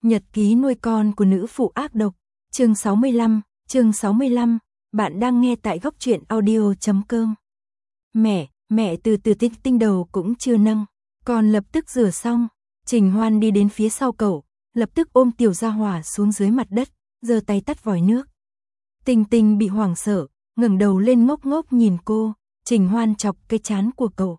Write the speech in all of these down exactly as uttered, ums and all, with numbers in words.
Nhật ký nuôi con của nữ phụ ác độc, chương sáu mươi lăm, chương sáu mươi lăm, bạn đang nghe tại góc truyện audio chấm com. Mẹ, mẹ từ từ tinh tinh đầu cũng chưa nâng, con lập tức rửa xong, Trình Hoan đi đến phía sau cậu, lập tức ôm Tiểu Gia Hỏa xuống dưới mặt đất, giơ tay tắt vòi nước. Tinh Tinh bị hoảng sợ, ngẩng đầu lên ngốc ngốc nhìn cô, Trình Hoan chọc cái trán của cậu.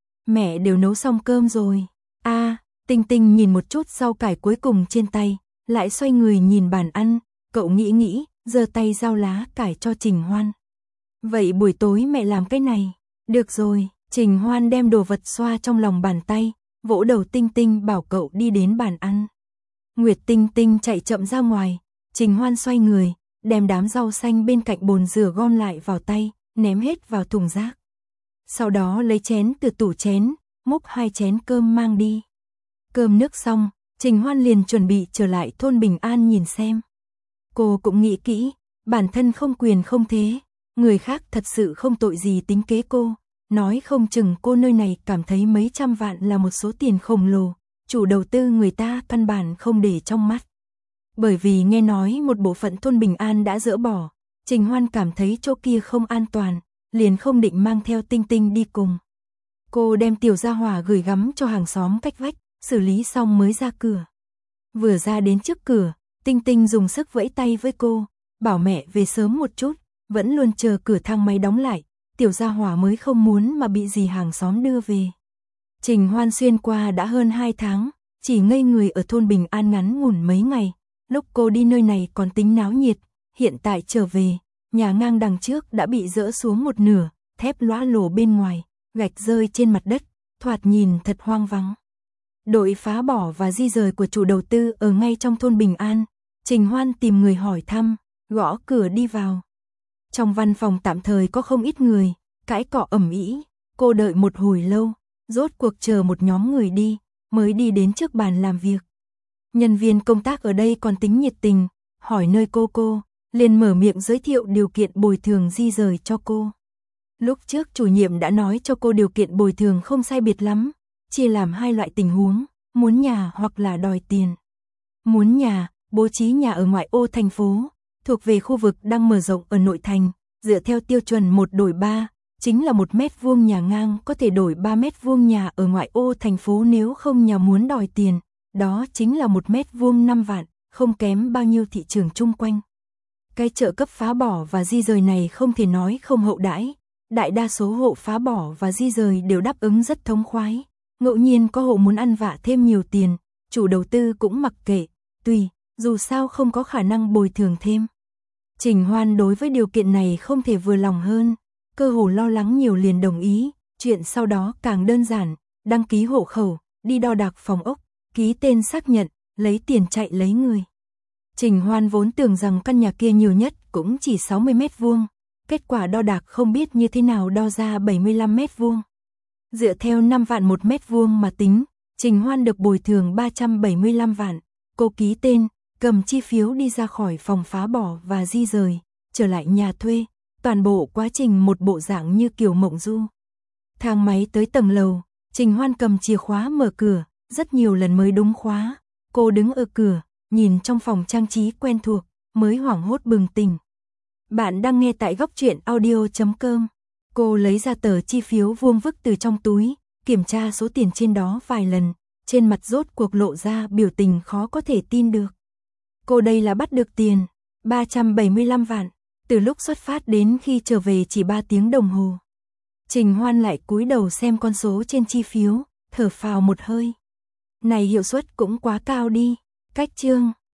Mẹ đều nấu xong cơm rồi. A, à, Tinh Tinh nhìn một chút rau cải cuối cùng trên tay, lại xoay người nhìn bàn ăn, cậu nghĩ nghĩ, giơ tay rau lá cải cho Trình Hoan. Vậy buổi tối mẹ làm cái này. Được rồi, Trình Hoan đem đồ vật xoa trong lòng bàn tay, vỗ đầu Tinh Tinh bảo cậu đi đến bàn ăn. Nguyệt Tinh Tinh chạy chậm ra ngoài, Trình Hoan xoay người, đem đám rau xanh bên cạnh bồn rửa gom lại vào tay, ném hết vào thùng rác. Sau đó lấy chén từ tủ chén, múc hai chén cơm mang đi. Cơm nước xong, Trình Hoan liền chuẩn bị trở lại thôn Bình An nhìn xem. Cô cũng nghĩ kỹ, bản thân không quyền không thế, người khác thật sự không tội gì tính kế cô, nói không chừng cô nơi này cảm thấy mấy trăm vạn là một số tiền khổng lồ, chủ đầu tư người ta căn bản không để trong mắt. Bởi vì nghe nói một bộ phận thôn Bình An đã dỡ bỏ, Trình Hoan cảm thấy chỗ kia không an toàn, liền không định mang theo Tinh Tinh đi cùng. Cô đem Tiểu Gia Hỏa gửi gắm cho hàng xóm cách vách, xử lý xong mới ra cửa. Vừa ra đến trước cửa, Tinh Tinh dùng sức vẫy tay với cô, bảo mẹ về sớm một chút, vẫn luôn chờ cửa thang máy đóng lại, Tiểu Gia Hỏa mới không muốn mà bị dì hàng xóm đưa về. Trình Hoan xuyên qua đã hơn hai tháng, chỉ ngây người ở thôn Bình An ngắn ngủn mấy ngày, lúc cô đi nơi này còn tính náo nhiệt, hiện tại trở về, nhà ngang đằng trước đã bị dỡ xuống một nửa, thép lóa lổ bên ngoài, gạch rơi trên mặt đất, thoạt nhìn thật hoang vắng. Đội phá bỏ và di rời của chủ đầu tư ở ngay trong thôn Bình An, Trình Hoan tìm người hỏi thăm, gõ cửa đi vào. Trong văn phòng tạm thời có không ít người, cãi cọ ầm ĩ, cô đợi một hồi lâu, rốt cuộc chờ một nhóm người đi, mới đi đến trước bàn làm việc. Nhân viên công tác ở đây còn tính nhiệt tình, hỏi nơi cô cô, liền mở miệng giới thiệu điều kiện bồi thường di rời cho cô. Lúc trước chủ nhiệm đã nói cho cô điều kiện bồi thường không sai biệt lắm, chia làm hai loại tình huống, muốn nhà hoặc là đòi tiền. Muốn nhà, bố trí nhà ở ngoại ô thành phố, thuộc về khu vực đang mở rộng ở nội thành, dựa theo tiêu chuẩn một đổi ba, chính là một mét vuông nhà ngang có thể đổi ba mét vuông nhà ở ngoại ô thành phố, nếu không nhà muốn đòi tiền, đó chính là một mét vuông năm vạn, không kém bao nhiêu thị trường chung quanh. Cái trợ cấp phá bỏ và di rời này không thể nói không hậu đãi, đại đa số hộ phá bỏ và di rời đều đáp ứng rất thống khoái, ngẫu nhiên có hộ muốn ăn vạ thêm nhiều tiền, chủ đầu tư cũng mặc kệ, tùy, dù sao không có khả năng bồi thường thêm. Trình Hoan đối với điều kiện này không thể vừa lòng hơn, cơ hồ lo lắng nhiều liền đồng ý, chuyện sau đó càng đơn giản, đăng ký hộ khẩu, đi đo đạc phòng ốc, ký tên xác nhận, lấy tiền chạy lấy người. Trình Hoan vốn tưởng rằng căn nhà kia nhiều nhất cũng chỉ sáu mươi mét vuông, kết quả đo đạc không biết như thế nào đo ra bảy mươi lăm mét vuông. Dựa theo năm vạn một mét vuông mà tính, Trình Hoan được bồi thường ba trăm bảy mươi lăm vạn, cô ký tên, cầm chi phiếu đi ra khỏi phòng phá bỏ và di rời, trở lại nhà thuê, toàn bộ quá trình một bộ dạng như kiểu mộng du. Thang máy tới tầng lầu, Trình Hoan cầm chìa khóa mở cửa, rất nhiều lần mới đúng khóa, cô đứng ở cửa, nhìn trong phòng trang trí quen thuộc, mới hoảng hốt bừng tỉnh. Bạn đang nghe tại góc truyện audio chấm com. Cô lấy ra tờ chi phiếu vuông vức từ trong túi, kiểm tra số tiền trên đó vài lần, trên mặt rốt cuộc lộ ra biểu tình khó có thể tin được. Cô đây là bắt được tiền, ba trăm bảy mươi lăm vạn, từ lúc xuất phát đến khi trở về chỉ ba tiếng đồng hồ. Trình Hoan lại cúi đầu xem con số trên chi phiếu, thở phào một hơi. Này hiệu suất cũng quá cao đi, cách chương.